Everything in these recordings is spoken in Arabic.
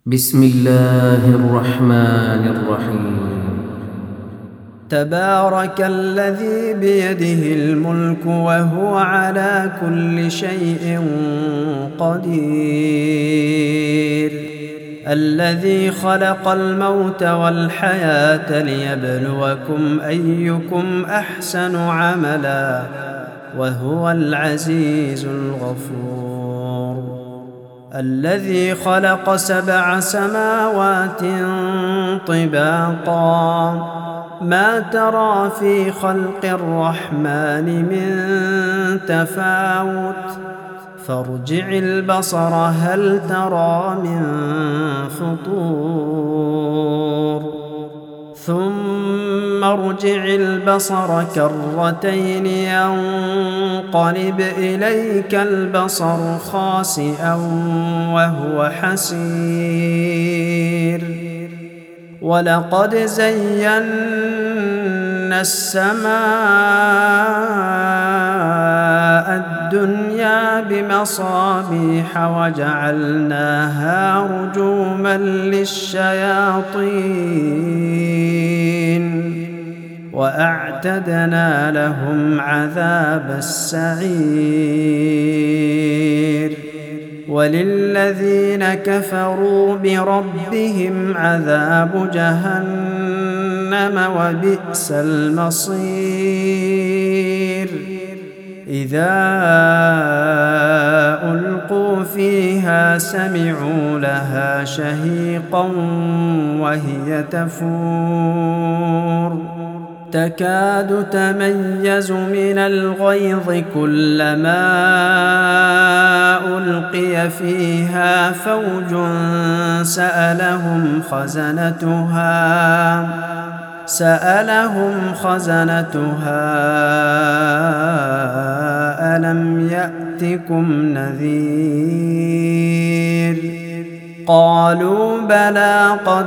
بسم الله الرحمن الرحيم. تبارك الذي بيده الملك وهو على كل شيء قدير، الذي خلق الموت والحياة ليبلوكم أيكم أحسن عملا وهو العزيز الغفور، الذي خلق 7 سماوات طباقا ما ترى في خلق الرحمن من تفاوت فارجع البصر هل ترى من فطور ثم ارجع البصر كرتين ينقلب إليك البصر خاسئا وهو حسير، ولقد زينا السماء الدنيا بمصابيح وجعلناها رجوما للشياطين وأعتدنا لهم عذاب السعير، وللذين كفروا بربهم عذاب جهنم وبئس المصير، إذا ألقوا فيها سمعوا لها شهيقا وهي تفور تكاد تميز من الغيظ كلما ألقي فيها فوج سألهم خزنتها ألم يأتكم نذير؟ قالوا بلى قد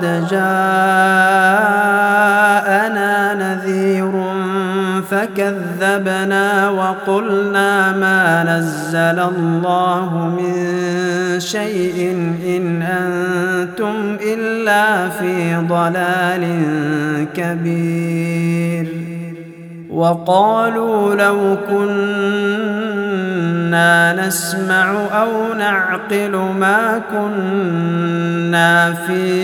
جاءنا نذير فكذبنا وقلنا ما نزل الله من شيء إن أنتم إلا في ضلال كبير، وقالوا لو كنا نسمع أو نعقل ما كنا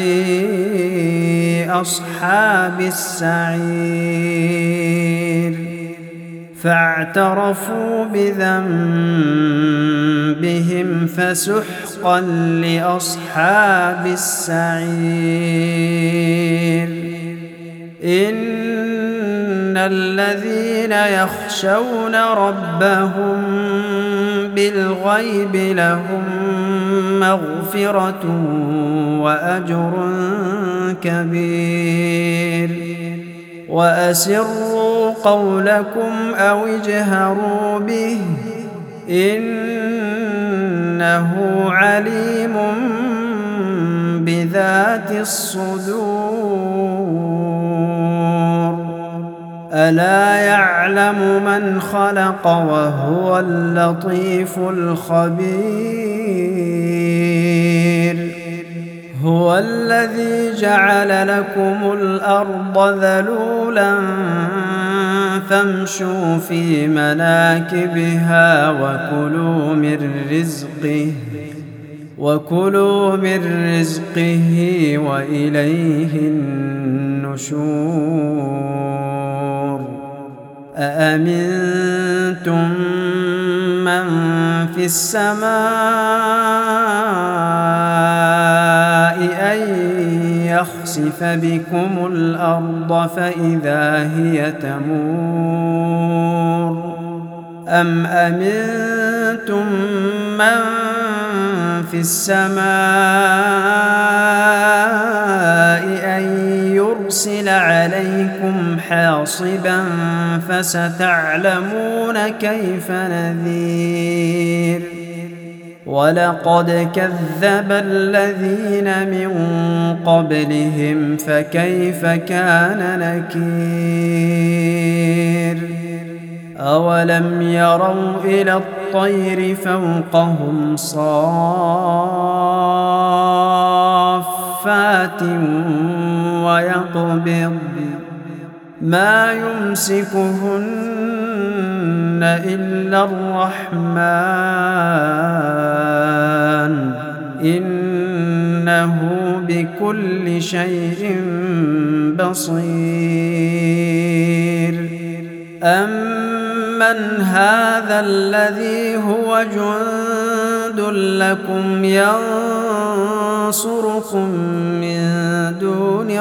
في أصحاب السعير، فاعترفوا بذنبهم فسحقا لأصحاب السعير. إن الذين يخشون ربهم بالغيب لهم مغفرة وأجر كبير، وأسروا قولكم أو اجهروا به إنه عليم بذات الصدور، ألا يعلم من خلق وهو اللطيف الخبير، هو الذي جعل لكم الأرض ذلولا فامشوا في مناكبها وكلوا من رزقه وإليه النشور. أأمنتم من في السماء أن يخسف بكم الأرض فإذا هي تمور، أم أمنتم من في السماء أن يرسل عليكم حاصبا فستعلمون كيف نذير، ولقد كذب الذين من قبلهم فكيف كان نكير. أولم يروا إلى الطير فوقهم صافات صافات ويقبض ما يمسكهن إلا الرحمن إنه بكل شيء بصير أمن هذا الذي هو جند لكم ينصركم من دون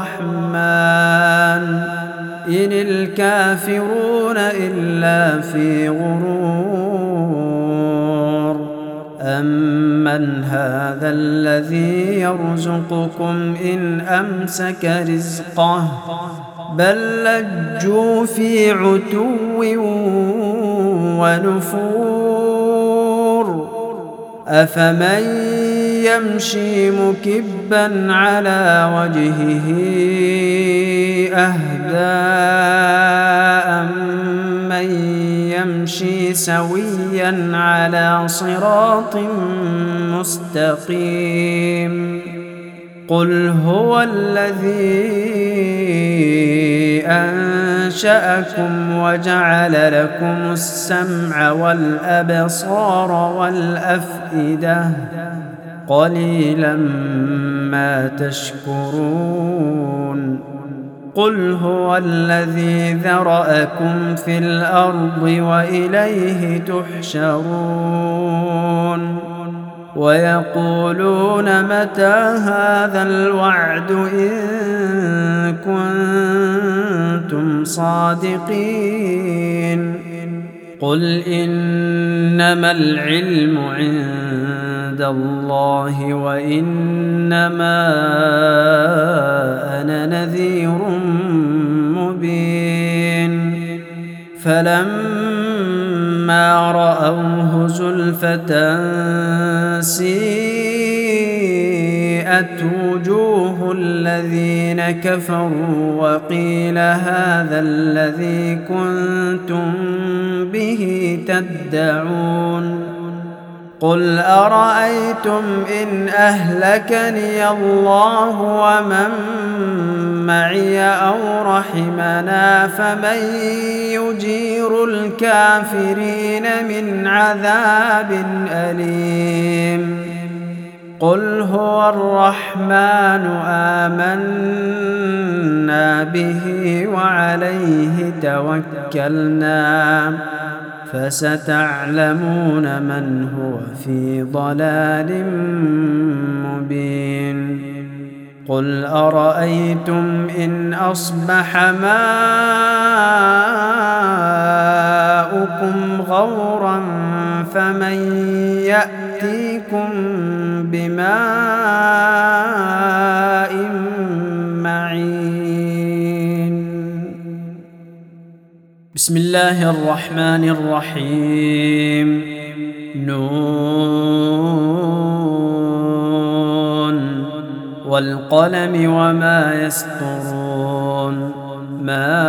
الرحمن إن الكافرون إلا في غرور أمن هذا الذي يرزقكم إن أمسك رزقه بل لجوا في عتو ونفور أفمن يمشي مكبا على وجهه أهدى أمن يمشي سويا على صراط مستقيم قل هو الذي أنشأكم وجعل لكم السمع والأبصار والأفئدة قليلا ما تشكرون قل هو الذي ذرأكم في الأرض وإليه تحشرون ويقولون متى هذا الوعد إن كنتم صادقين قل إنما العلم عند الله وإنما أنا نذير مبين فلما رأوه زلفة سيئت وجوه الذين كفروا وقيل هذا الذي كنتم به تدعون قل أرأيتم إن أهلكني الله ومن معي أو رحمنا فمن يجير الكافرين من عذاب أليم قل هو الرحمن آمنا به وعليه توكلنا فستعلمون من هو في ضلال مبين قل أرأيتم إن أصبح ماؤكم غورا فمن يأتيكم بماء معين بسم الله الرحمن الرحيم نون والقلم وما يسطرون ما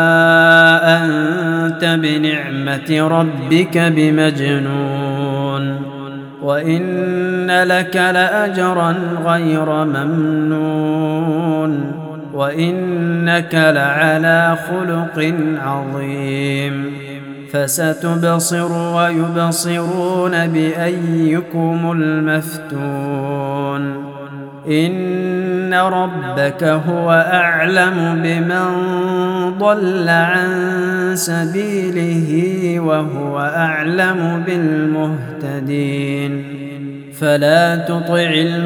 أنت بنعمة ربك بمجنون وإن لك لأجرا غير ممنون وإنك لعلى خلق عظيم فستبصر ويبصرون بأيكم المفتون إن ربك هو أعلم بمن ضل عن سبيله وهو أعلم بالمهتدين فلا تطع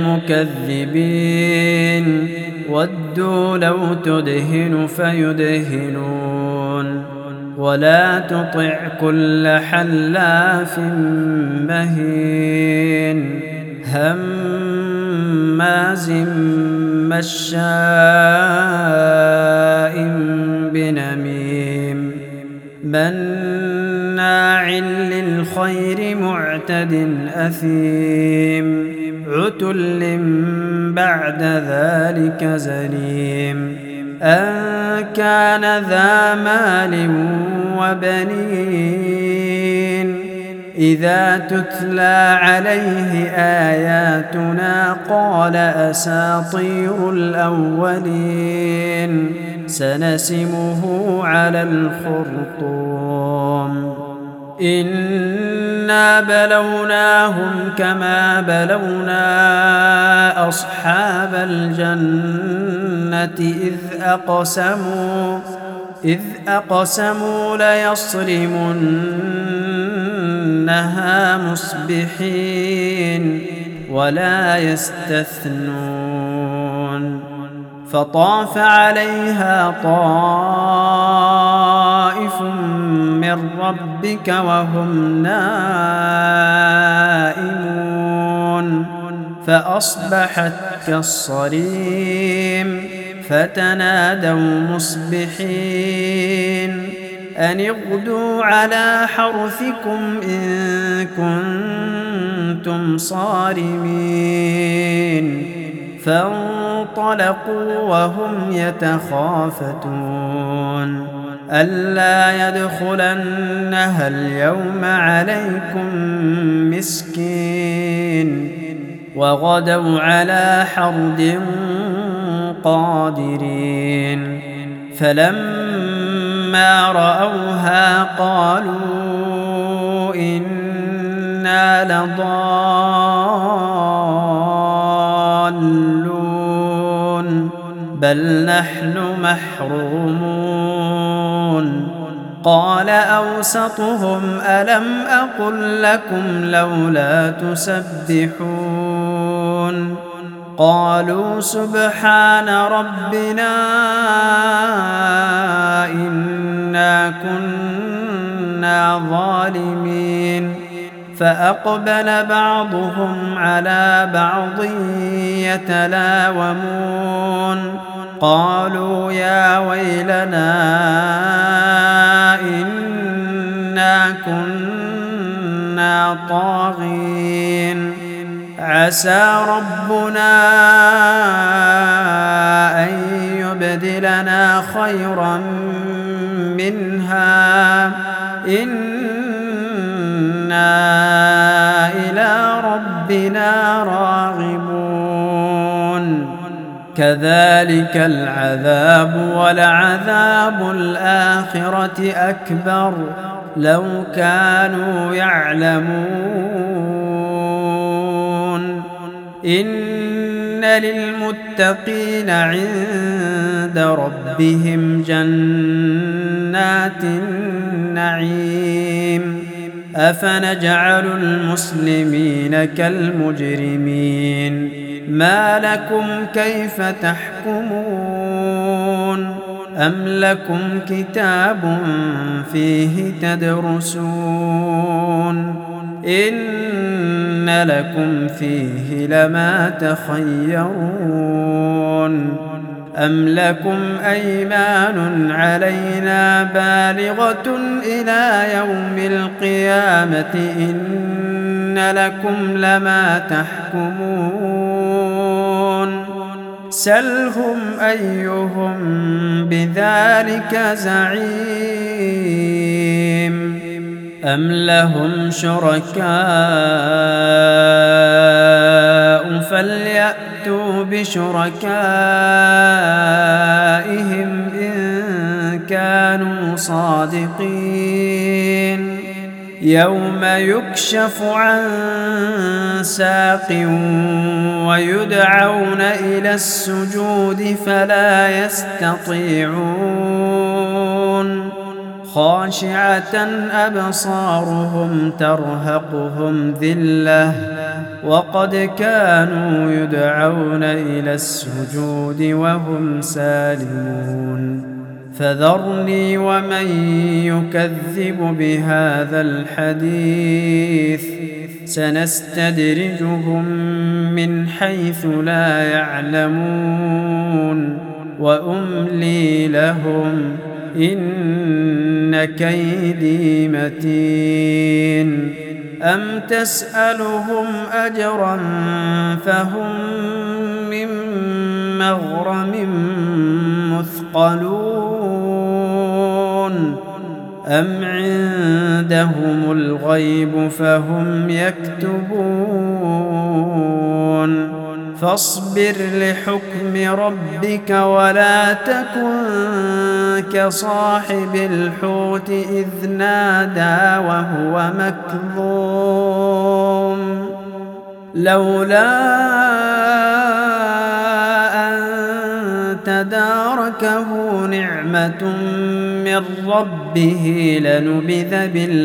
المكذبين ودوا لو تدهن فيدهنون ولا تطع كل حلاف مهين هماز مشاء بنميم مناع للخير معتد أثيم عتل بعد ذلك زليم أن كان ذا مال وبنين إذا تتلى عليه آياتنا قال أساطير الأولين سنسمه على الخرطوم إنا بلوناهم كما بلونا أصحاب الجنة إذ أقسموا ليصرمنها مصبحين ولا يستثنون فطاف عليها طائف من ربك وهم نائمون فأصبحت كالصريم فتنادوا مصبحين أن اغدوا على حرثكم إن كنتم صارمين فانطلقوا وهم يتخافتون ألا يدخلنها اليوم عليكم مسكين وغدوا على حرد قادرين فلما رأوها قالوا إنا لضالون بل نحن محرومون قال أوسطهم ألم أقل لكم لولا تسبحون قالوا سبحان ربنا إنا كنا ظالمين فأقبل بعضهم على بعض يتلاومون قالوا يا ويلنا إنا كنا طاغين عسى ربنا أن يبدلنا خيرا منها إنا إلى ربنا راغبون كذلك العذاب ولعذاب الآخرة أكبر لو كانوا يعلمون إن للمتقين عند ربهم جنات النعيم أفنجعل المسلمين كالمجرمين ما لكم كيف تحكمون أم لكم كتاب فيه تدرسون إن لكم فيه لما تخيرون أم لكم أيمان علينا بالغة إلى يوم القيامة إن لكم لما تحكمون سلهم أيهم بذلك زعيم أم لهم شركاء فليأتوا بشركائهم إن كانوا صادقين يوم يكشف عن ساق ويدعون إلى السجود فلا يستطيعون خاشعة أبصارهم ترهقهم ذلة وقد كانوا يدعون إلى السجود وهم سالمون فذرني ومن يكذب بهذا الحديث سنستدرجهم من حيث لا يعلمون وأملي لهم إن كيدي متين أم تسألهم أجرا فهم من مغرم مثقلون أم عندهم الغيب فهم يكتبون فاصبر لحكم ربك ولا تكن كصاحب الحوت إذ نادى وهو مكظوم لولا أن تداركه نعمة من ربه لنبذ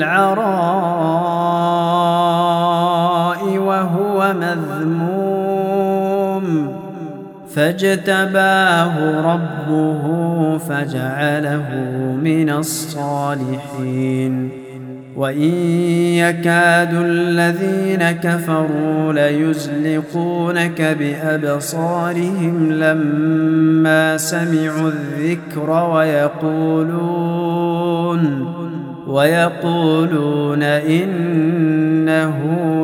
بالعراء وهو مذموم فاجتباه ربه فجعله من الصالحين وإن يكاد الذين كفروا ليزلقونك بأبصارهم لما سمعوا الذكر ويقولون إنه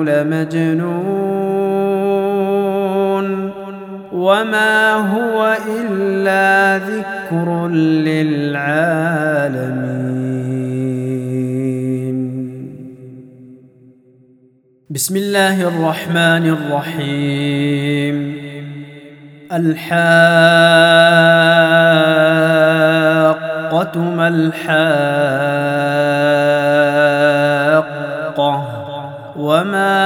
لمجنون وما هو إلا ذكر للعالمين. بسم الله الرحمن الرحيم. الحاقة ما الحاقة وما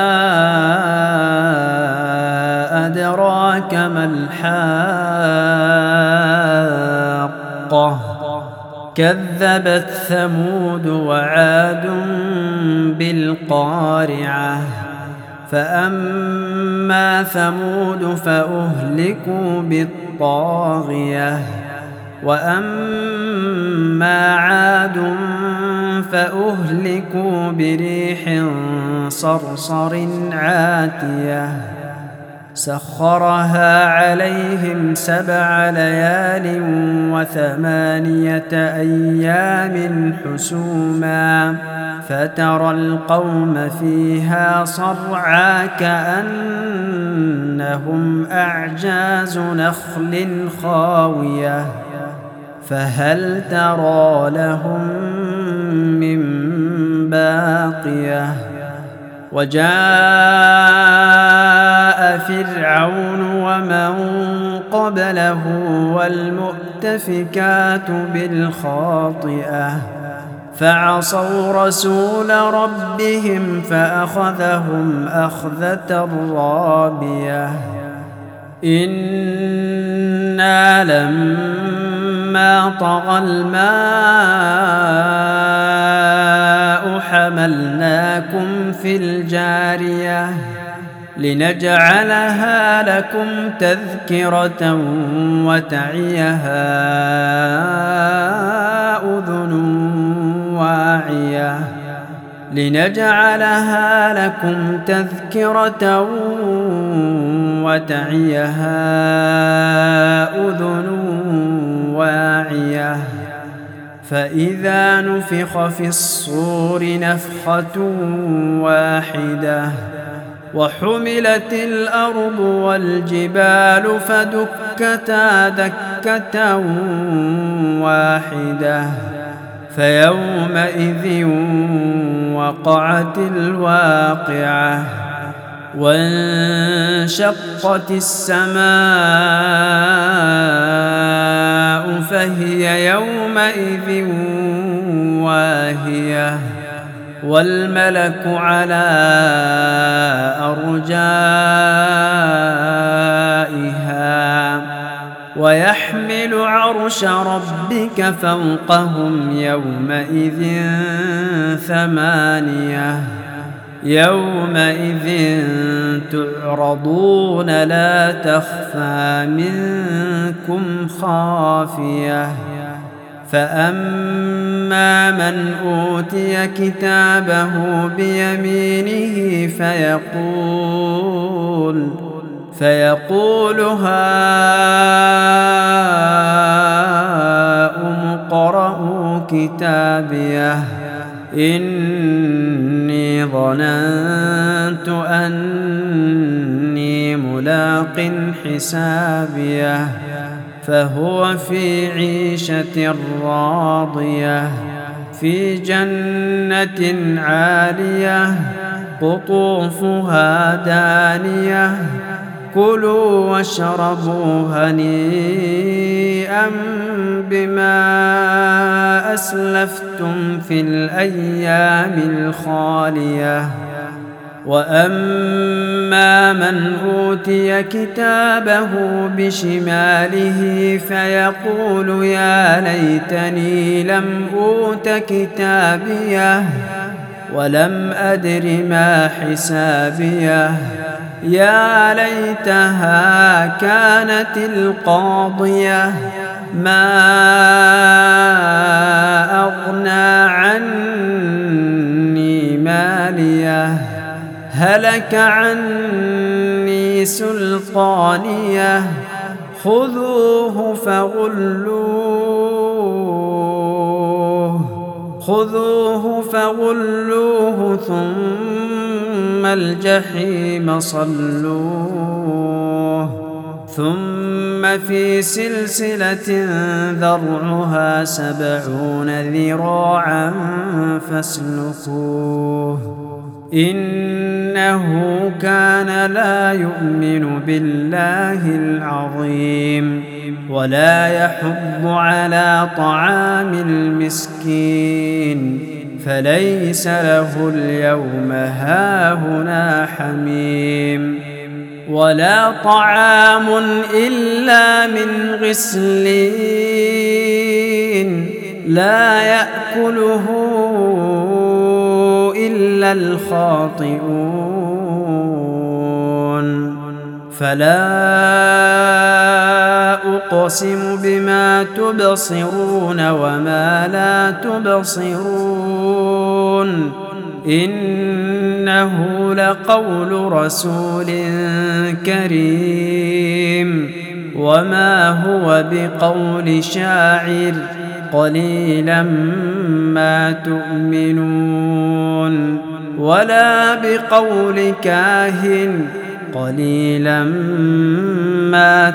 أدراك ما الحاقة كذبت ثمود وعاد بالقارعة فأما ثمود فأهلكوا بالطاغية وأما عاد فأهلكوا بريح صرصر عاتية سخرها عليهم 7 ليال و8 أيام حسوما فترى القوم فيها صرعى كأنهم أعجاز نخل خاوية فهل ترى لهم من باقية وجاء فرعون ومن قبله والمؤتفكات بالخاطئة فعصوا رسول ربهم فأخذهم أخذة رابية إنا لما طغى الماء حملناكم في الجارية لنجعلها لكم تذكرة وتعيها أذن واعية فإذا نفخ في الصور نفخة واحدة وحملت الأرض والجبال فدكتا دكة واحدة فيومئذ وقعت الواقعة وانشقت السماء فهي يومئذ واهية والملك على أرجائها ويحمل عرش ربك فوقهم يومئذ 8 يومئذ تعرضون لا تخفى منكم خافية فأما من أوتي كتابه بيمينه فيقول هاؤم اقرءوا كتابيه إني ظننت أني ملاق حسابيه فهو في عيشة راضية في جنة عالية قطوفها دانية كلوا واشربوا هنيئا بما أسلفتم في الأيام الخالية وأما من أوتي كتابه بشماله فيقول يا ليتني لم أوت كتابيه ولم أدر ما حسابيه يا ليتها كانت القاضية ما أغنى عني ماليه هلك عني سلطانيه خذوه فغلوه ثم الجحيم صلوه ثم في سلسلة ذرعها 70 ذراعا فاسلكوه إنه كان لا يؤمن بالله العظيم ولا يحض على طعام المسكين فليس له اليوم هاهنا حميم ولا طعام إلا من غسلين لا يأكله إلا الخاطئون فلا أقسم بما تبصرون وما لا تبصرون إنه لقول رسول كريم وما هو بقول شاعر قليلا ما تؤمنون ولا بقول كاهن قليلا ما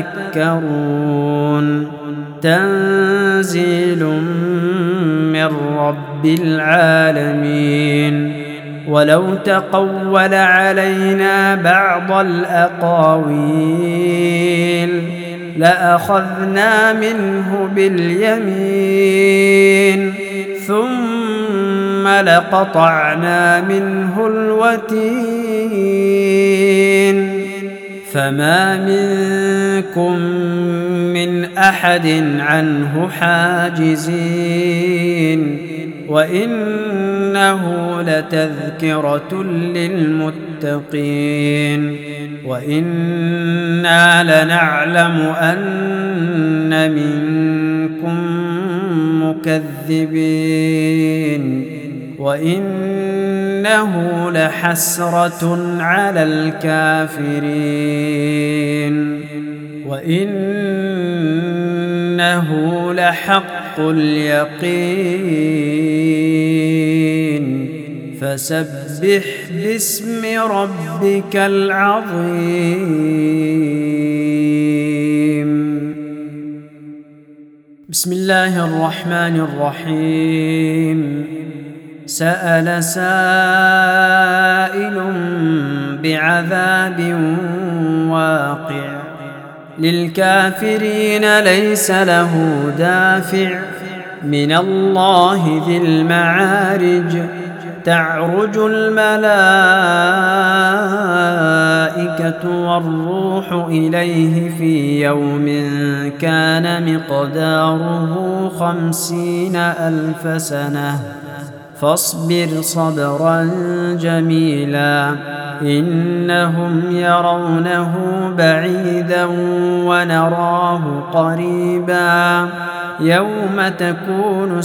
تذكرون تنزيل من رب العالمين ولو تقول علينا بعض الأقاويل لأخذنا منه باليمين ثم لقطعنا منه الوتين فما منكم من أحد عنه حاجزين وإنه لتذكرة للمتقين وإنا لنعلم أن منكم مكذبين وإنه لحسرة على الكافرين وإنه لحق اليقين فسبح باسم ربك العظيم بسم الله الرحمن الرحيم سأل سائل بعذاب واقع للكافرين ليس له دافع من الله ذي المعارج تعرج الملائكة والروح إليه في يوم كان مقداره 50,000 سنة فاصبر صبرا جميلا إنهم يرونه بعيدا ونراه قريبا يوم تكون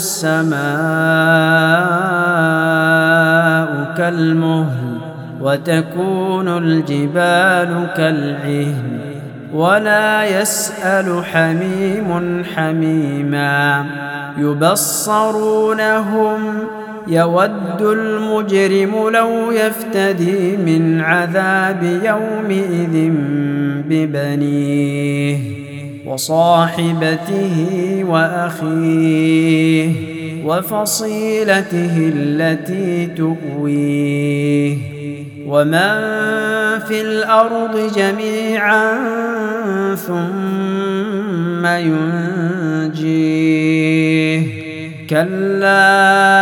السماء كالمهل وتكون الجبال كالعهن ولا يسأل حميم حميما يبصرونهم يود المجرم لو يفتدي من عذاب يومئذ ببنيه وصاحبته وأخيه وفصيلته التي تؤويه ومن في الأرض جميعا ثم ينجيه كلا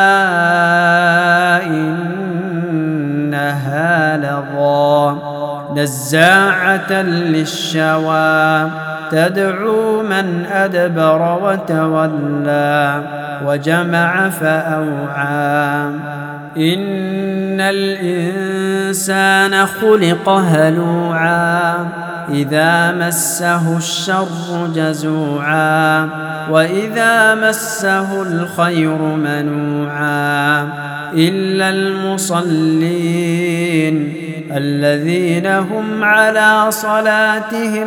إنها لظى نزاعة للشوى تدعو من أدبر وتولى وجمع فأوعى إن الإنسان خلق هلوعا إذا مسه الشر جزوعا وإذا مسه الخير منوعا إلا المصلين الذين هم على صلاتهم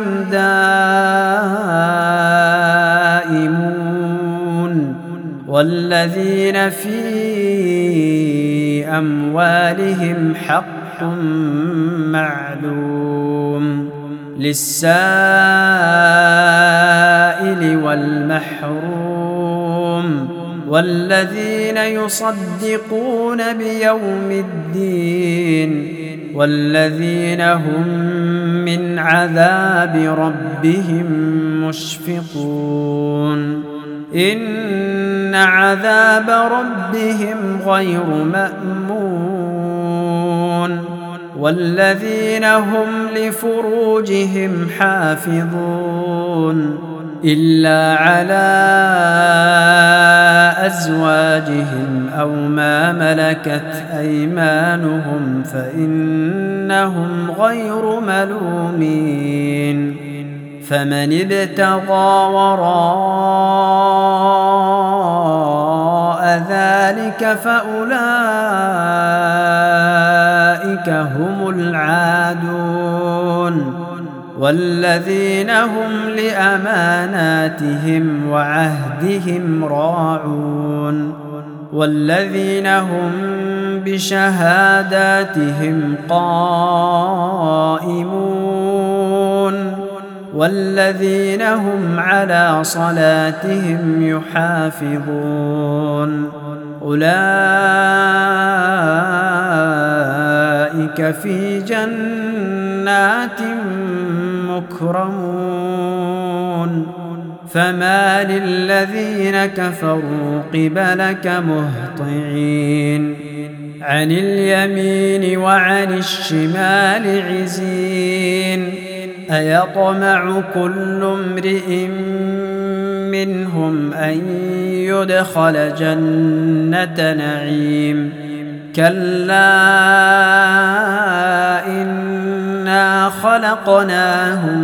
دائمون والذين في أموالهم حق معلوم للسائل والمحروم والذين يصدقون بيوم الدين والذين هم من عذاب ربهم مشفقون إن عذاب ربهم غير مأمون والذين هم لفروجهم حافظون إلا على أزواجهم أو ما ملكت أيمانهم فإنهم غير ملومين فمن ابتغى وراء ذلك فأولئك هم العادون والذين هم لأماناتهم وعهدهم راعون والذين هم بشهاداتهم قائمون والذين هم على صلاتهم يحافظون أولئك في جنات مكرمون فما للذين كفروا قبلك مهطعين عن اليمين وعن الشمال عزين أيطمع كل امرئ منهم أن يدخل جنة نعيم كلا إنا خلقناهم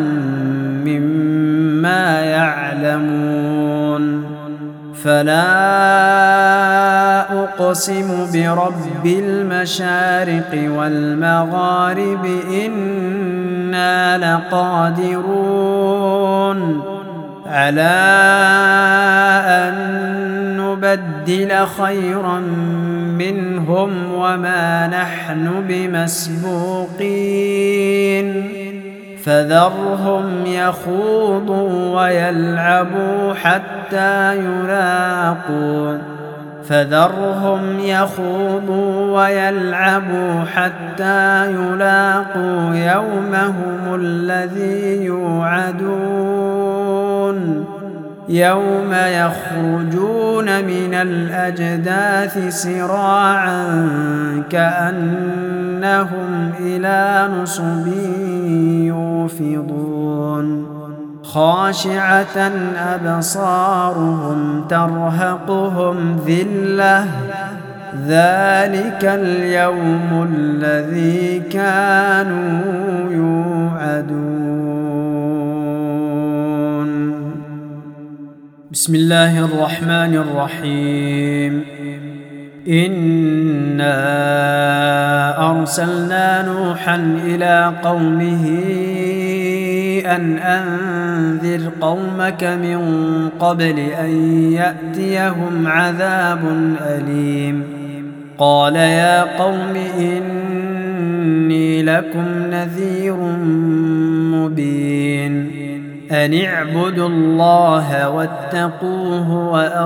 مما يعلمون فلا أقسم برب المشارق والمغارب إنا لقادرون على أن نبدل خيرا منهم وما نحن بمسبوقين فذرهم يخوضوا ويلعبوا حتى يلاقوا يومهم الذي يوعدون يوم يخرجون من الأجداث سراعا كأنهم إلى نصب يوفضون خاشعة أبصارهم ترهقهم ذلة ذلك اليوم الذي كانوا يوعدون. بسم الله الرحمن الرحيم. إنا أرسلنا نوحا إلى قومه أن أنذر قومك من قبل أن يأتيهم عذاب أليم. قال يا قوم إني إني لكم نذير مبين أن اعبدوا الله واتقوه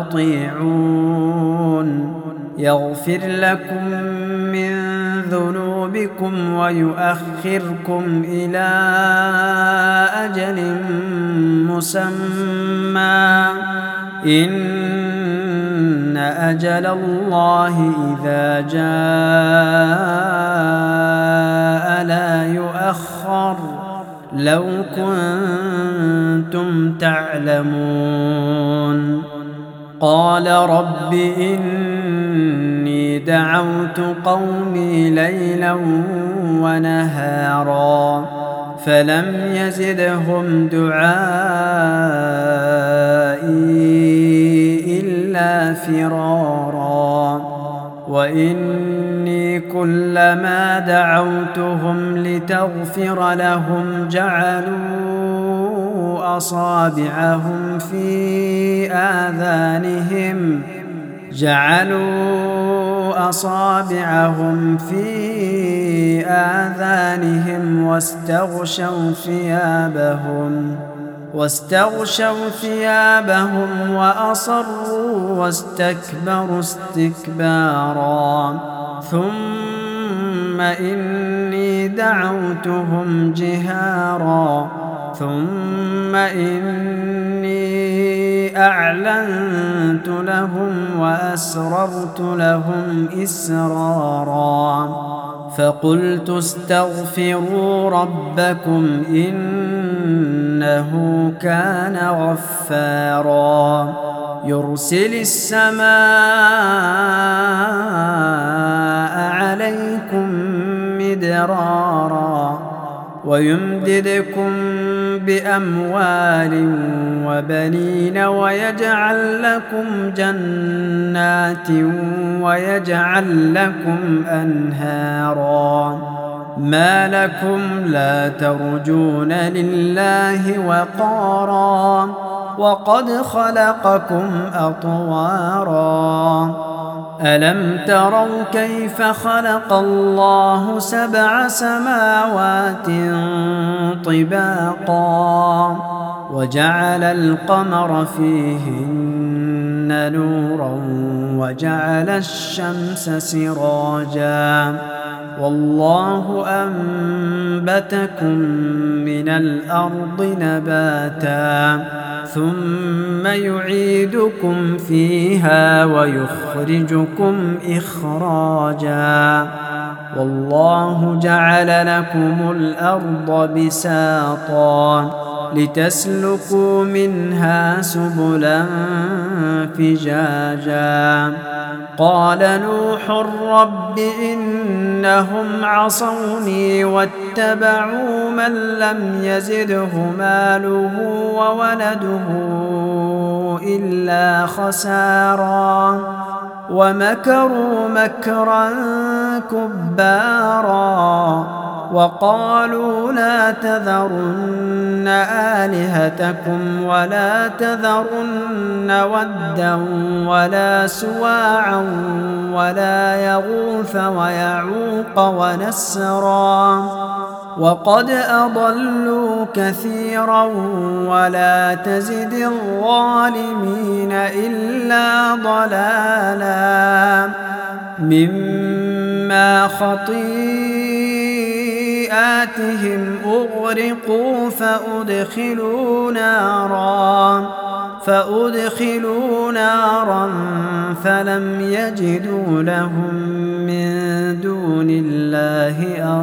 وأطيعون يغفر لكم من ذنوبكم ويؤخركم إلى أجل مسمى إن أجل الله إذا جاء لا يؤخر لو كنتم تعلمون قال رب إني دعوت قومي ليلا ونهارا فلم يزدهم دعائي إلا فرارا وإني كلما دعوتهم لتغفر لهم جعلوا أصابعهم في آذانهم واستغشوا ثيابهم وأصروا واستكبروا استكبارا ثم إني دعوتهم جهارا ثم إني أعلنت لهم وأسررت لهم إسرارا فقلت استغفروا ربكم إنه كان غفارا يرسل السماء عليكم مدرارا ويمددكم بأموال وبنين ويجعل لكم جنات ويجعل لكم أنهارا ما لكم لا ترجون لله وقارا وقد خلقكم أطوارا ألم تروا كيف خلق الله 7 سماوات طباقا وجعل القمر فيهن نورا وجعل الشمس سراجا والله أنبتكم من الأرض نباتا ثم يعيدكم فيها ويخرجكم إخراجا والله جعل لكم الأرض بساطا لتسلكوا منها سبلا فجاجا قال نوح رب إنهم عصوني واتبعوا من لم يزده ماله وولده إلا خسارا ومكروا مكرا كبارا وقالوا لا تذرن آلهتكم ولا تذرن ودا ولا سواعا ولا يغوث ويعوق ونسرا وقد أضلوا كثيرا ولا تزد الظالمين إلا ضلالا مما خطيئاتهم أغرقوا فأدخلوا نارا فلم يجدوا لهم من دون الله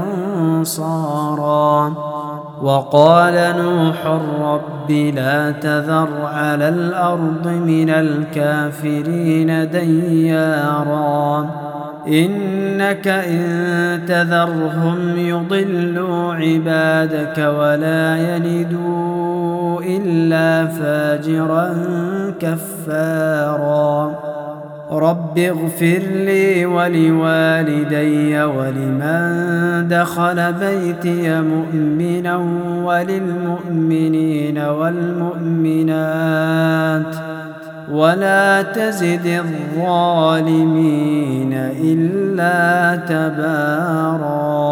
أنصارا وقال نوح رب لا تذر على الأرض من الكافرين ديارا إنك إن تذرهم يضلوا عبادك ولا يلدوا إلا فاجرا كفارا رب اغفر لي ولوالدي ولمن دخل بيتي مؤمنا وللمؤمنين والمؤمنات ولا تزد الظالمين إلا تبارا.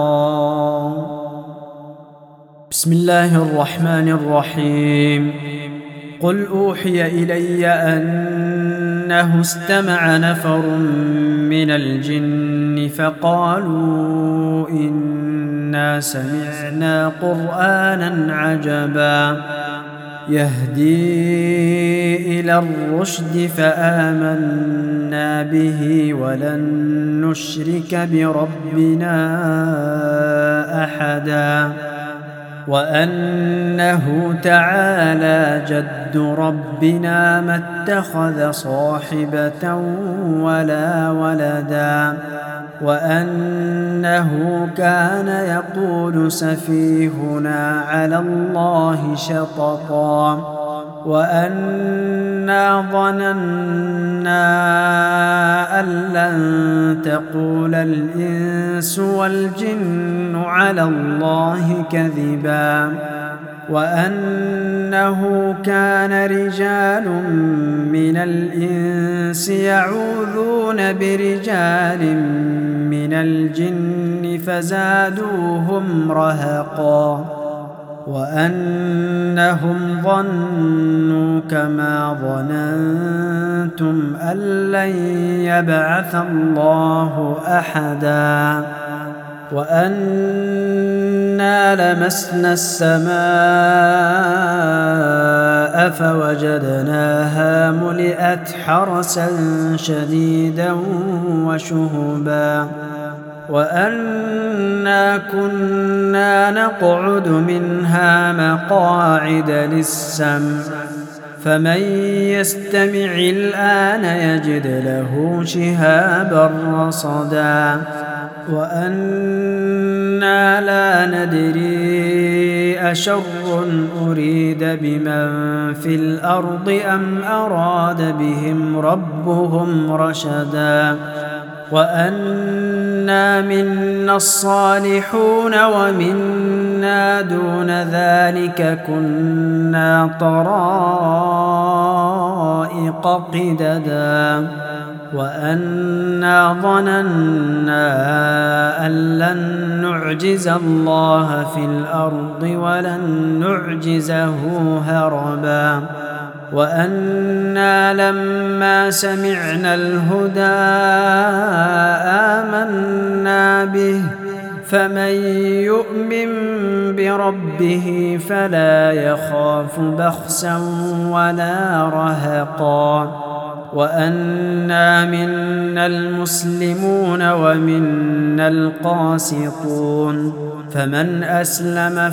بسم الله الرحمن الرحيم. قل أوحي إلي أنه استمع نفر من الجن فقالوا إنا سمعنا قرآنا عجبا يهدي إلى الرشد فآمنا به ولن نشرك بربنا أحدا وأنه تعالى جد ربنا ما اتخذ صاحبة ولا ولدا وأنه كان يقول سفيهنا على الله شططا وأنا ظننا أن لن تقول الإنس والجن على الله كذبا وأنه كان رجال من الإنس يعوذون برجال من الجن فزادوهم رهقا وأنهم ظنوا كما ظننتم أن لن يبعث الله أحدا وأنا لمسنا السماء فوجدناها ملئت حرسا شديدا وشهبا وأنا كنا نقعد منها مقاعد للسمع فمن يستمع الآن يجد له شهابا رصدا وأنا لا ندري أشر أريد بمن في الأرض أم أراد بهم ربهم رشدا وأنا منا الصالحون ومنا دون ذلك كنا طرائق قددا وأنا ظننا أن لن نعجز الله في الأرض ولن نعجزه هربا وأنا لما سمعنا الهدى آمنا به فمن يؤمن بربه فلا يخاف بخسا ولا رهقا وأنا منا المسلمون ومنا القاسطون فمن أسلم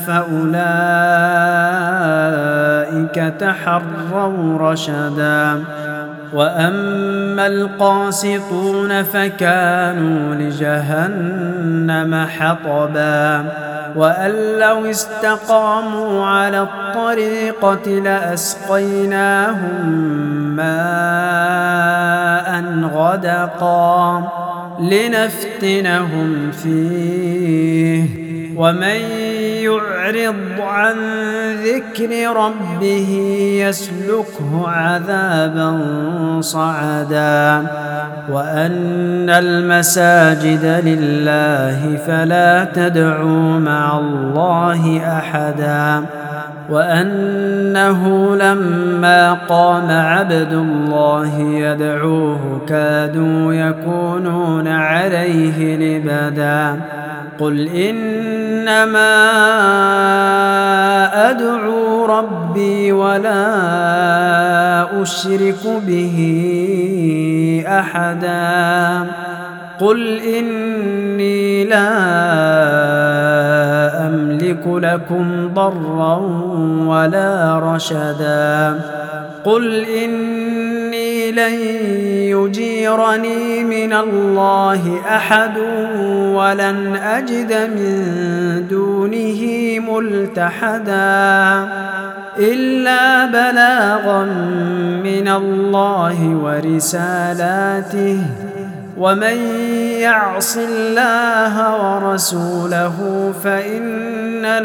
فأولئك تحروا رشدا وأما القاسطون فكانوا لجهنم حطبا وأن لو استقاموا على الطريقة لأسقيناهم ماء غدقا لنفتنهم فيه ومن يعرض عن ذكر ربه يسلكه عذابا صعدا وأن المساجد لله فلا تدعوا مع الله أحدا وأنه لما قام عبد الله يدعوه كادوا يكونون عليه لبدا قل إنما أدعو ربي ولا أشرك به أحدا قل إني لا أملك لكم ضرا ولا رشدا قل إني لن يجيرني من الله أحد ولن أجد من دونه ملتحدا إلا بلاغا من الله ورسالاته ومن يعص الله ورسوله فإن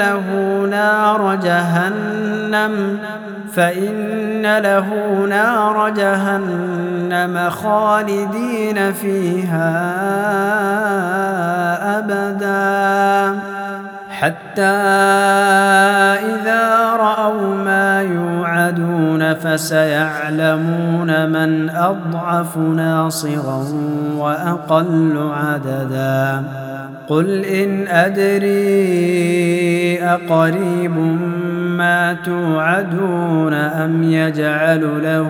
له نار جهنم خالدين فيها أبدا حتى إذا رأوا ما يوعدون فسيعلمون من أضعف ناصرا وأقل عددا قل إن أدري أقريب ما توعدون أم يجعل له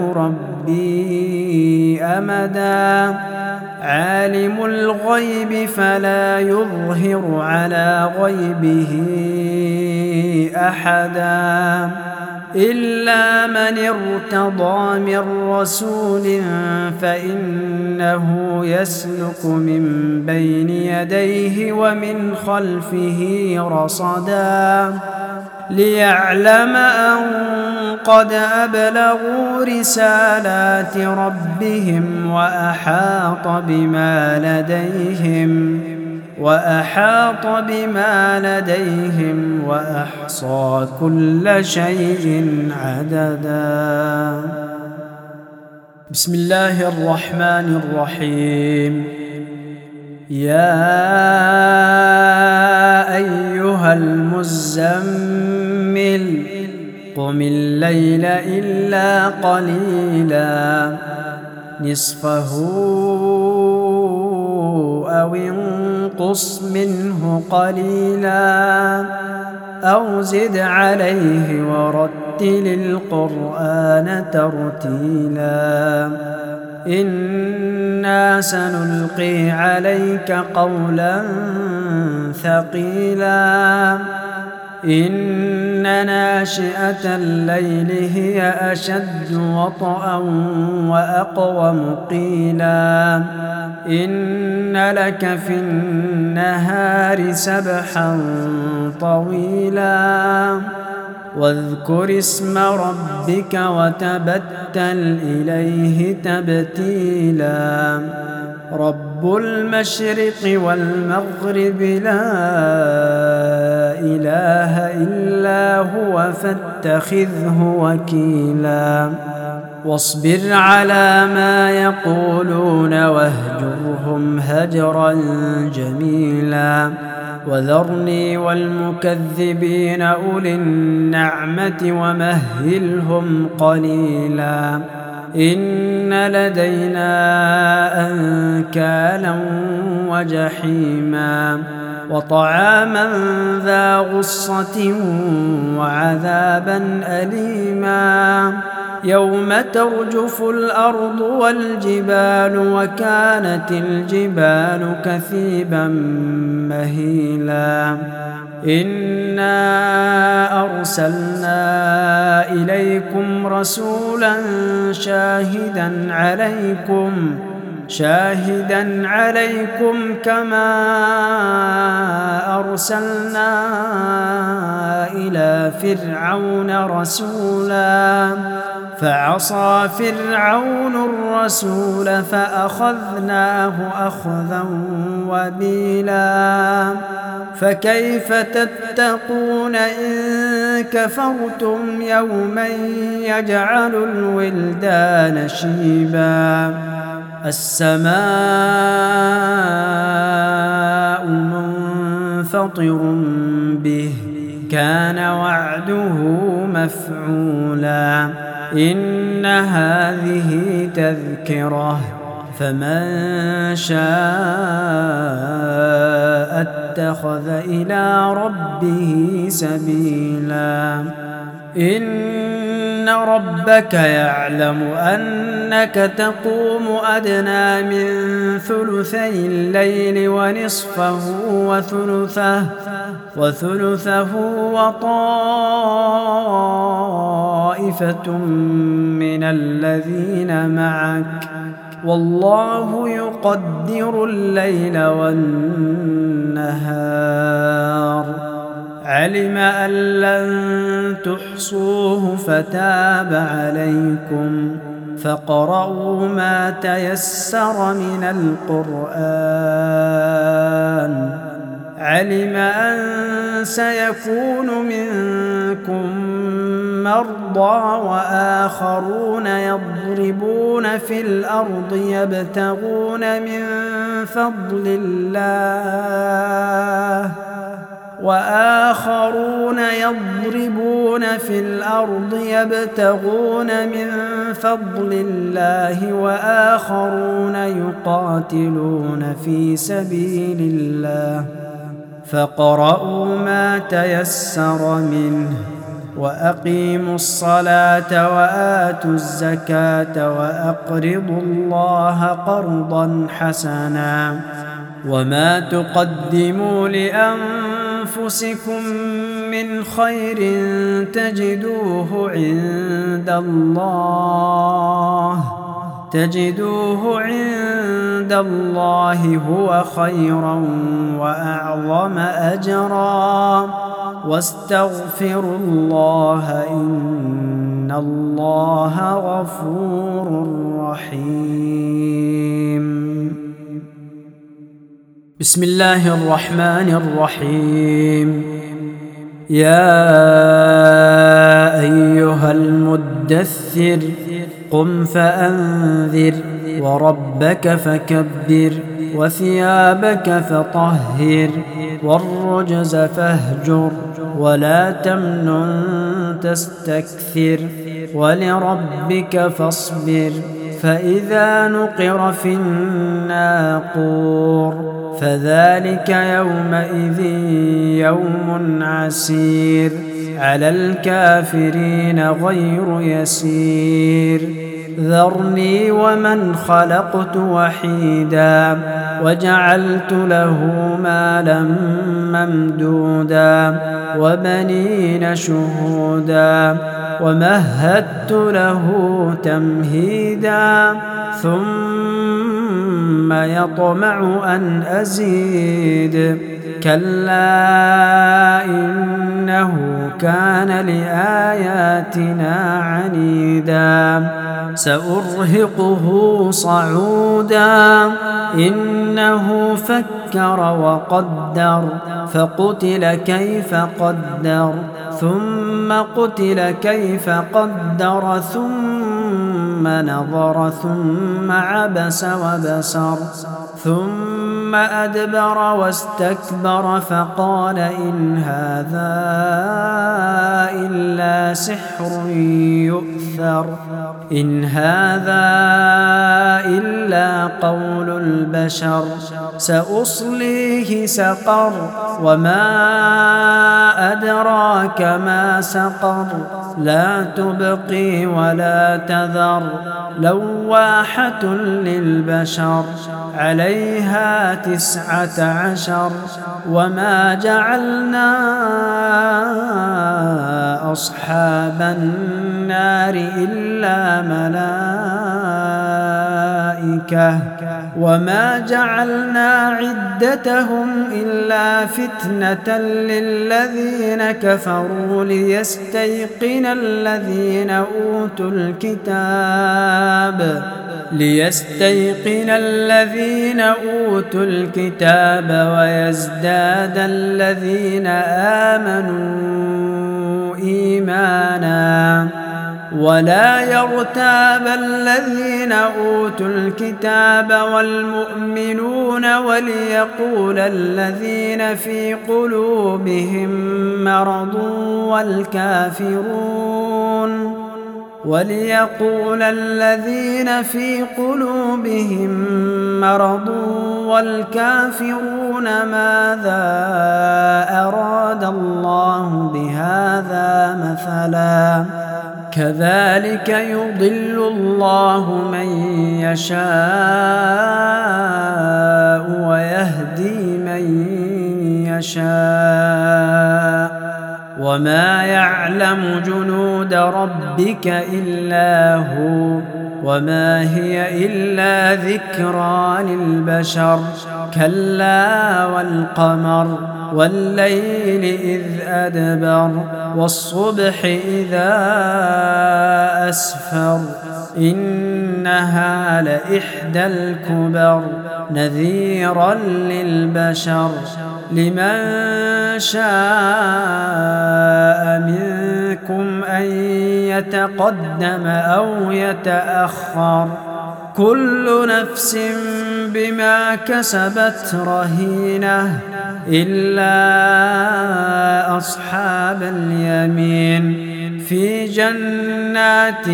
ربي أمدا عالم الغيب فلا يظهر على غيبه أحدا إلا من ارتضى من رسول فإنه يسلك من بين يديه ومن خلفه رصدا ليعلم أن قد أبلغوا رسالات ربهم وأحاط بما لديهم وأحصى كل شيء عددا. بسم الله الرحمن الرحيم. يا أيها المزمل قم الليل إلا قليلا نصفه أو انقص منه قليلا أو زد عليه ورتل القرآن ترتيلا إنا سنلقي عليك قولا ثقيلا إن ناشئة الليل هي أشد وطئا وأقوم قيلا إن لك في النهار سبحا طويلا واذكر اسم ربك وتبتل إليه تبتيلا رب المشرق والمغرب لا إله إلا هو فاتخذه وكيلا واصبر على ما يقولون واهجرهم هجرا جميلا وذرني والمكذبين أولي النعمة ومهلهم قليلا إن لدينا أنكالا وجحيما وطعاما ذا غصة وعذابا أليما يوم ترجف الأرض والجبال وكانت الجبال كثيبا مهيلا إنا أرسلنا إليكم رسولا شاهدا عليكم كما أرسلنا إلى فرعون رسولا فعصى فرعون الرسول فأخذناه أخذا وبيلا فكيف تتقون إن كفرتم يوما يجعل الولدان شيبا السماء منفطر به كان وعده مفعولا إن هذه تذكرة فمن شاء اتخذ إلى ربه سبيلا إن ربك يعلم أنك تقوم أدنى من ثلثي الليل ونصفه وثلثه وطائفة من الذين معك والله يقدر الليل والنهار علم أن لن تحصوه فتاب عليكم فاقرؤوا ما تيسر من القرآن. علم أن سيكون منكم مرضى وآخرون يضربون في الأرض يبتغون من فضل الله وآخرون يقاتلون في سبيل الله. فاقرؤوا ما تيسر منه وأقيموا الصلاة وآتوا الزكاة وأقرضوا الله قرضا حسنا وما تقدموا لأنفسكم من خير تجدوه عند الله هو خيرا وأعظم أجرا واستغفروا الله إن الله غفور رحيم. بسم الله الرحمن الرحيم. يا أيها المدثر قم فأنذر وربك فكبر وثيابك فطهر والرجز فاهجر ولا تمنن تستكثر ولربك فاصبر. فإذا نقر في الناقور فذلك يومئذ يوم عسير على الكافرين غير يسير. ذرني ومن خلقت وحيدا وجعلت له مالا ممدودا وبنين شهودا ومهدت له تمهيدا ثم يطمع أن أزيد كلا إنه كان لآياتنا عنيدا سأرهقه صعودا إنه فكر وقدر فقتل كيف قدر ثم قتل كيف قدر ثم نظر ثم عبس وبسر ثم أدبر واستكبر فقال إن هذا إلا سحر يؤثر إن هذا إلا قول البشر سأصليه سقر وما أدراك ما سقر لا تبقي ولا تذر لواحة للبشر عليها 19 وما جعلنا أصحاب النار إلا ملائكة وما جعلنا عدتهم إلا فتنة للذين كفروا ليستيقن الذين أوتوا الكتاب ويزداد الذين آمنوا إيمانا ولا يرتاب الذين أوتوا الكتاب والمؤمنون وليقول الذين في قلوبهم مرض والكافرون ماذا أراد الله بهذا مثلا كذلك يضل الله من يشاء ويهدي من يشاء وما يعلم جنود ربك إلا هو وما هي إلا ذكرى للبشر كلا والقمر والليل إذ أدبر والصبح إذا أسفر إنها لإحدى الكبر نذيرا للبشر لمن شاء منكم أن يتقدم أو يتأخر كل نفس بما كسبت رهينة إلا أصحاب اليمين في جنات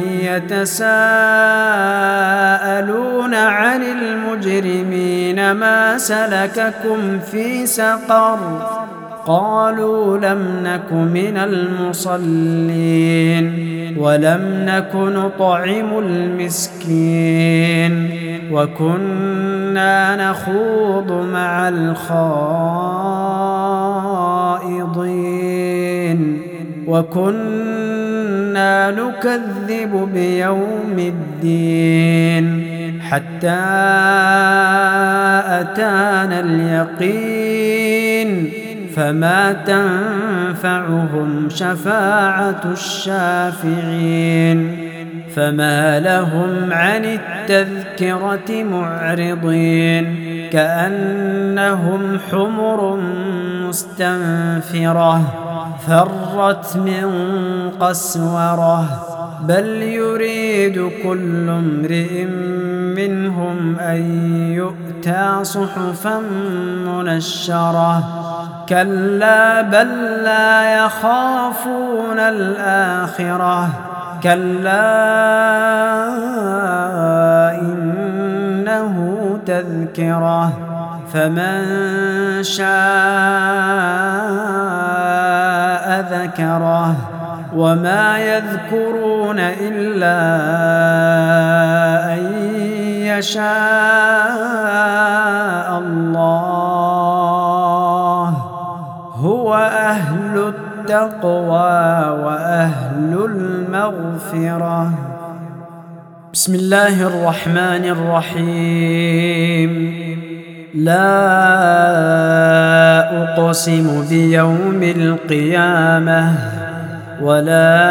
يتساءلون عن المجرمين ما سلككم في سقر قالوا لم نك من المصلين ولم نك نطعم المسكين وكنا نخوض مع الخائضين وكنا نكذب بيوم الدين حتى أتانا اليقين فما تنفعهم شفاعة الشافعين فما لهم عن التذكرة معرضين كأنهم حمر مستنفرة فرت من قسورة بل يريد كل امرئ منهم أن يؤتى صحفا منشرة كلا بل لا يخافون الآخرة كلا إنه تذكرة فمن شاء ذكره وما يذكرون إلا أن يشاء الله هو أهل التقوى وأهل المغفرة. بسم الله الرحمن الرحيم. لا أقسم بيوم القيامة ولا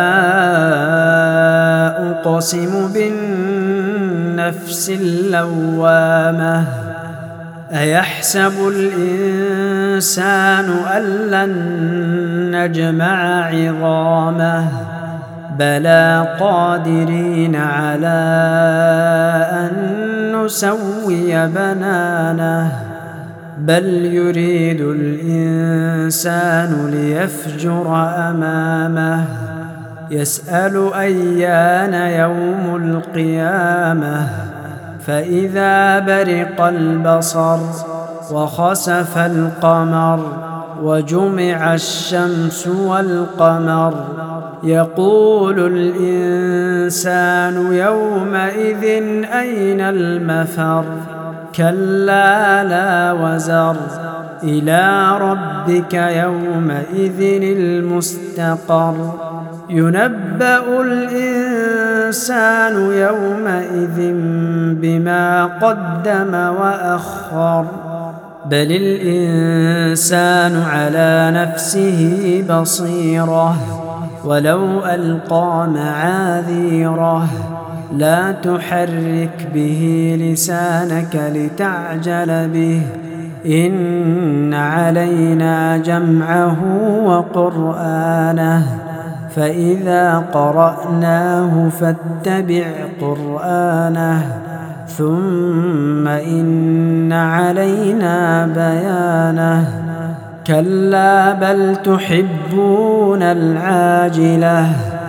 أقسم بالنفس اللوامة أيحسب الإنسان أن لن نجمع عظامه بلى قادرين على أن نسوي بنانه بل يريد الإنسان ليفجر أمامه يسأل أيان يوم القيامة فإذا برق البصر وخسف القمر وجمع الشمس والقمر يقول الإنسان يومئذ أين المفر كلا لا وزر إلى ربك يومئذ المستقر ينبأ الإنسان يومئذ بما قدم وأخر بل الإنسان على نفسه بصيرة ولو ألقى معاذيره لا تحرك به لسانك لتعجل به إن علينا جمعه وقرآنه فإذا قرأناه فاتبع قرآنه ثم إن علينا بيانه كلا بل تحبون العاجلة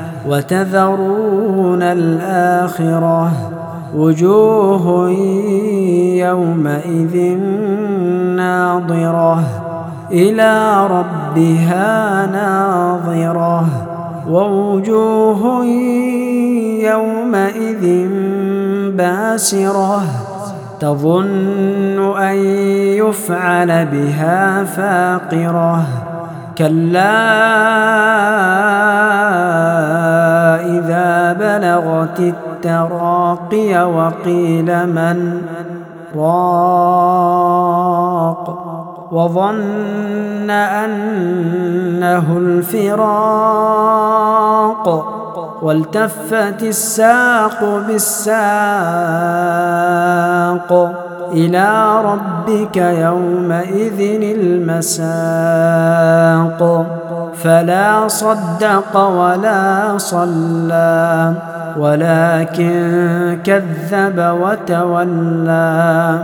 وتذرون الآخرة وجوه يومئذ ناظرة إلى ربها ناظرة ووجوه يومئذ باسرة تظن أن يفعل بها فاقرة كلا إذا بلغت التراقي وقيل من راق وظن أنه الفراق والتفت الساق بالساق إلى ربك يومئذ المساق فلا صدق ولا صلى ولكن كذب وتولى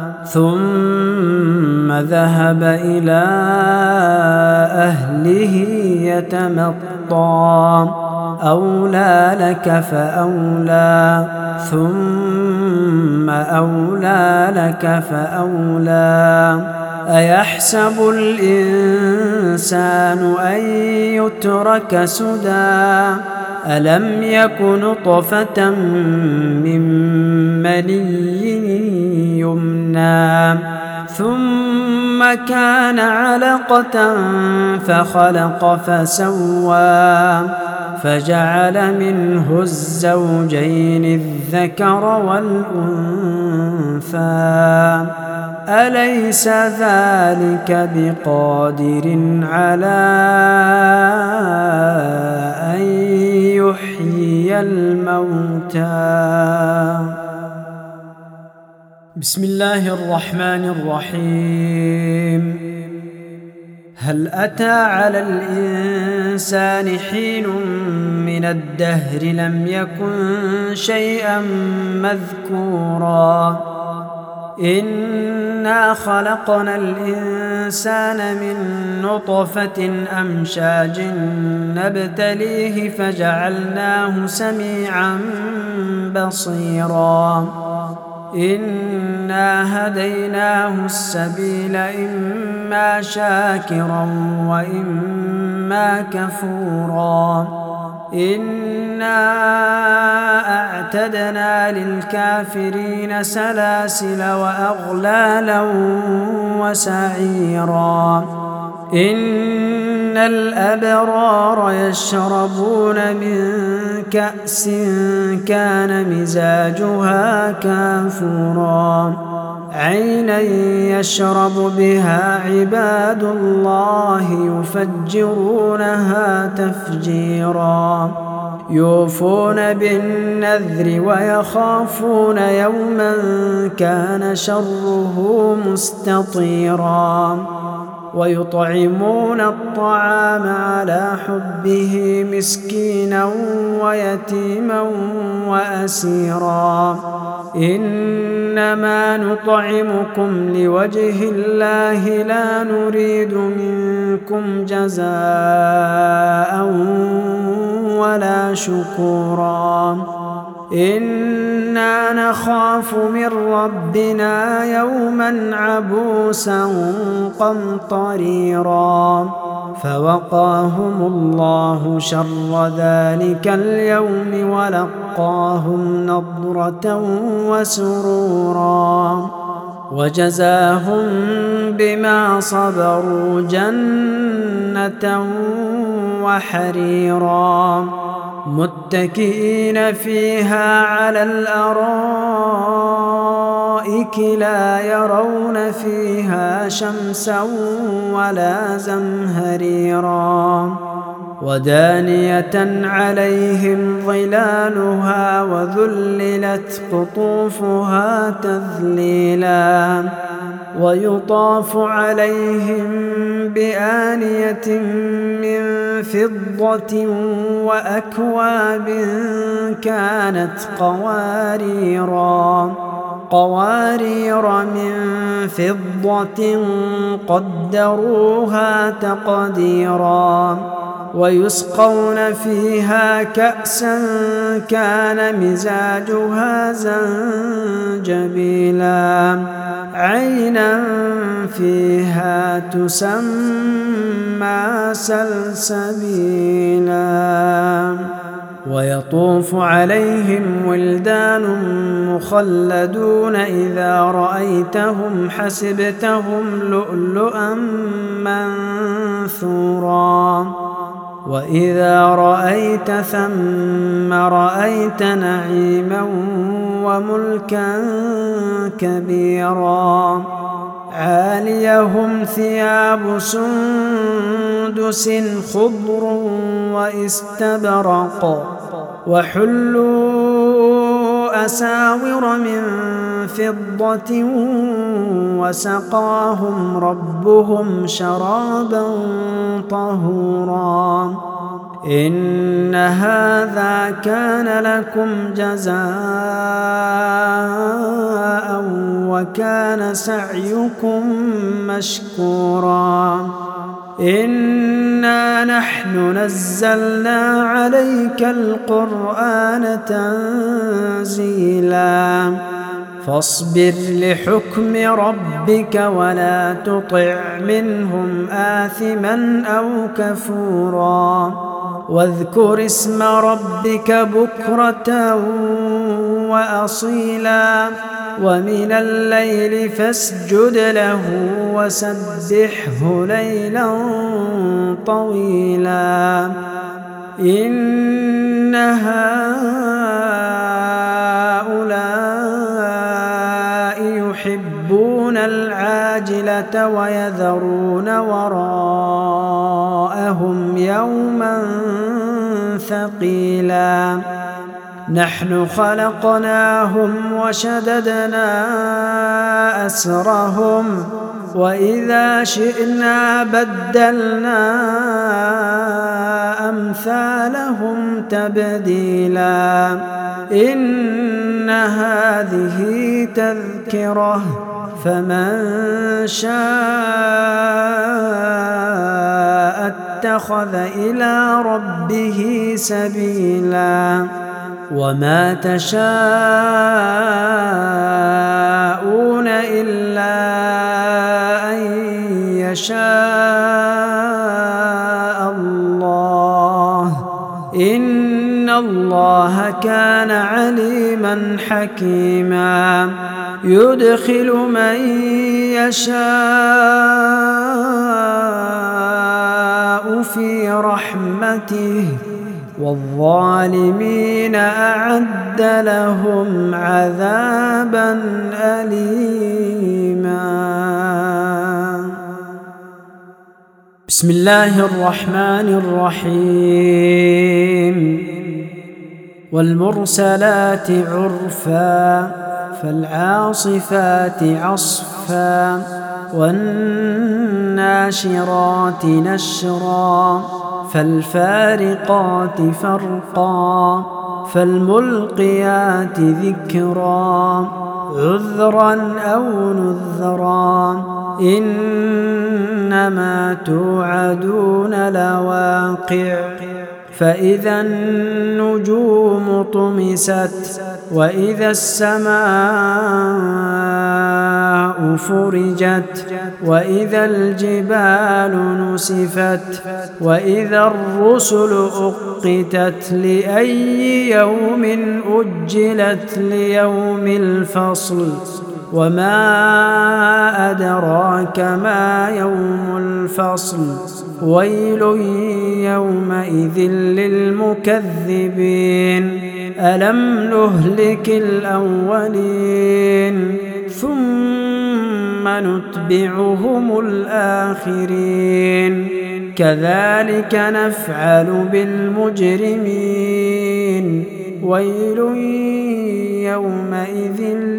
ثم ذهب إلى أهله يتمطى أولى لك فأولى ثم أولى لك فأولى أيحسب الإنسان أن يترك سدى ألم يك نطفة من مني يمنى ثم كان علقة فخلق فسوى فجعل منه الزوجين الذكر والأنثى أليس ذلك بقادر على أن يحيي الموتى؟ بسم الله الرحمن الرحيم. هل أتى على الإنسان حين من الدهر لم يكن شيئا مذكورا إنا خلقنا الإنسان من نطفة أمشاج نبتليه فجعلناه سميعا بصيرا إنا هديناه السبيل إما شاكرا وإما كفورا إنا أعتدنا للكافرين سلاسل وأغلالا وسعيرا إن الأبرار يشربون من كأس كان مزاجها كافورا عينا يشرب بها عباد الله يفجرونها تفجيرا يوفون بالنذر ويخافون يوما كان شره مستطيرا ويطعمون الطعام على حبه مسكينا ويتيما وأسيرا إنما نطعمكم لوجه الله لا نريد منكم جزاء ولا شكورا إنا نخاف من ربنا يوما عبوسا قمطريرا فوقاهم الله شر ذلك اليوم ولقاهم نضرة وسرورا وجزاهم بما صبروا جنة وحريرا متكئين فيها على الأرائك لا يرون فيها شمسا ولا زمهريرا ودانية عليهم ظلالها وذللت قطوفها تذليلا ويطاف عليهم بآنية من فضة وأكواب كانت قوارير من فضة قدروها تقديرا ويسقون فيها كأسا كان مزاجها زنجبيلا عينا فيها تسمى سلسبيلا ويطوف عليهم ولدان مخلدون إذا رأيتهم حسبتهم لؤلؤا منثورا وإذا رأيت ثم رأيت نعيما وملكا كبيرا عاليهم ثياب سندس خضر واستبرق وحلوا أساور من فضة وسقاهم ربهم شرابا طهورا إن هذا كان لكم جزاء وكان سعيكم مشكورا إنا نحن نزلنا عليك القرآن تنزيلا فاصبر لحكم ربك ولا تطع منهم آثما أو كفورا واذكر اسم ربك بكرة وأصيلا ومن الليل فاسجد له وسبحه ليلا طويلا إن هؤلاء يحبون العاجلة ويذرون وراءهم يوما ثقيلا نحن خلقناهم وشددنا أسرهم وإذا شئنا بدلنا أمثالهم تبديلا إن هذه تذكرة فمن شاء اتخذ إلى ربه سبيلا وما تشاءون إلا أن يشاء الله إن الله كان عليما حكيما يدخل من يشاء في رحمته والظالمين أعد لهم عذابا أليما بسم الله الرحمن الرحيم والمرسلات عرفا فالعاصفات عصفا والناشرات نشرا فالفارقات فرقا فالملقيات ذكرا عذرا أو نذرا إنما توعدون لواقع فإذا النجوم طمست وإذا السماء فرجت وإذا الجبال نسفت وإذا الرسل أقتت لأي يوم أجلت ليوم الفصل وما أدراك ما يوم الفصل ويل يومئذ للمكذبين ألم نهلك الأولين ثم نتبعهم الآخرين كذلك نفعل بالمجرمين ويل يومئذ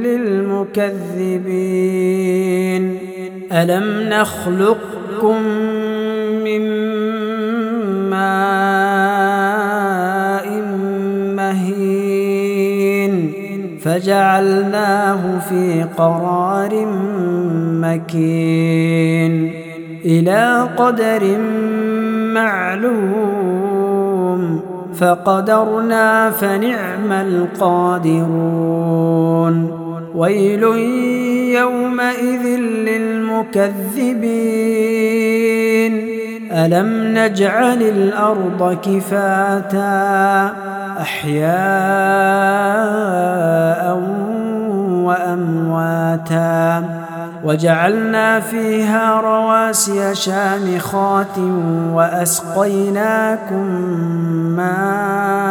للمكذبين ألم نخلقكم من ماء مهين فجعلناه في قرار مكين إلى قدر معلوم فقدرنا فنعم القادرون ويل يومئذ للمكذبين ألم نجعل الأرض كفاتا أحياء وأمواتا وجعلنا فيها رواسي شامخات وأسقيناكم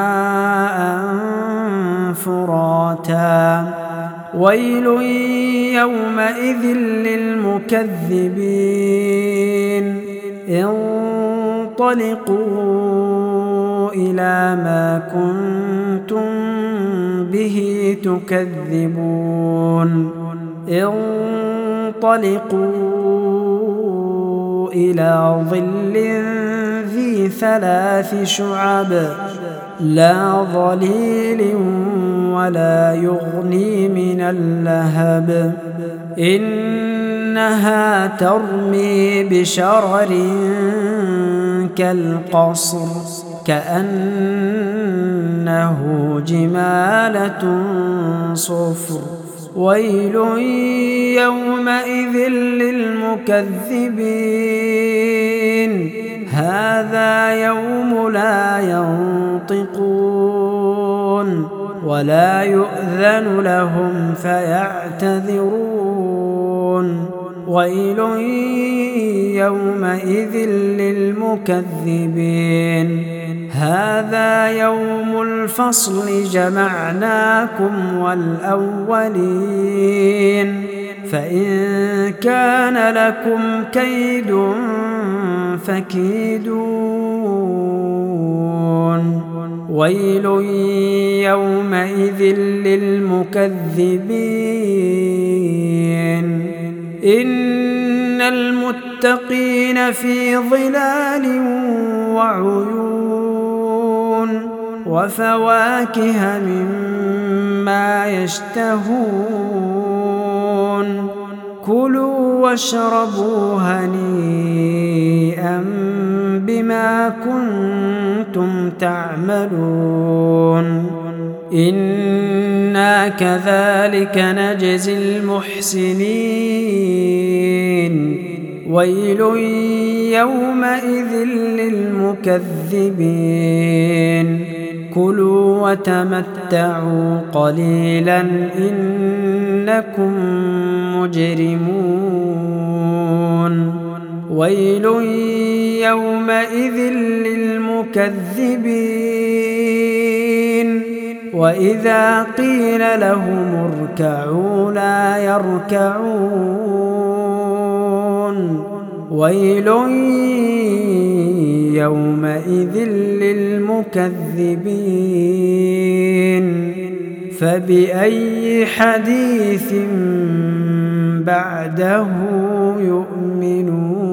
ماء فراتا ويل يومئذ للمكذبين انطلقوا إلى ما كنتم به تكذبون انطلقوا إلى ظل ذي 3 شعب لا ظليل ولا يغني من اللهب إنها ترمي بشرر كالقصر كأنه جمالة صفر ويل يومئذ للمكذبين هذا يوم لا ينطقون ولا يؤذن لهم فيعتذرون ويل يومئذ للمكذبين هذا يوم الفصل جمعناكم والأولين فإن كان لكم كيد فكيدون ويل يومئذ للمكذبين إن المتقين في ظلال وعيون وفواكه مما يشتهون كلوا واشربوا هنيئا بما كنتم تعملون إنا كذلك نجزي المحسنين ويل يومئذ للمكذبين كلوا وتمتعوا قليلا إنكم مجرمون ويل يومئذ للمكذبين وإذا قيل لهم اركعوا لا يركعون ويل يومئذ للمكذبين فبأي حديث بعده يؤمنون